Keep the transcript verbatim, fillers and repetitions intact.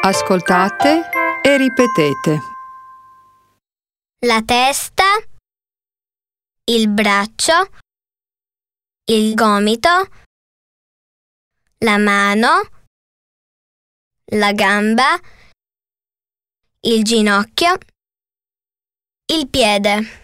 Ascoltate e ripetete. La testa, il braccio, il gomito, la mano, la gamba, il ginocchio, il piede.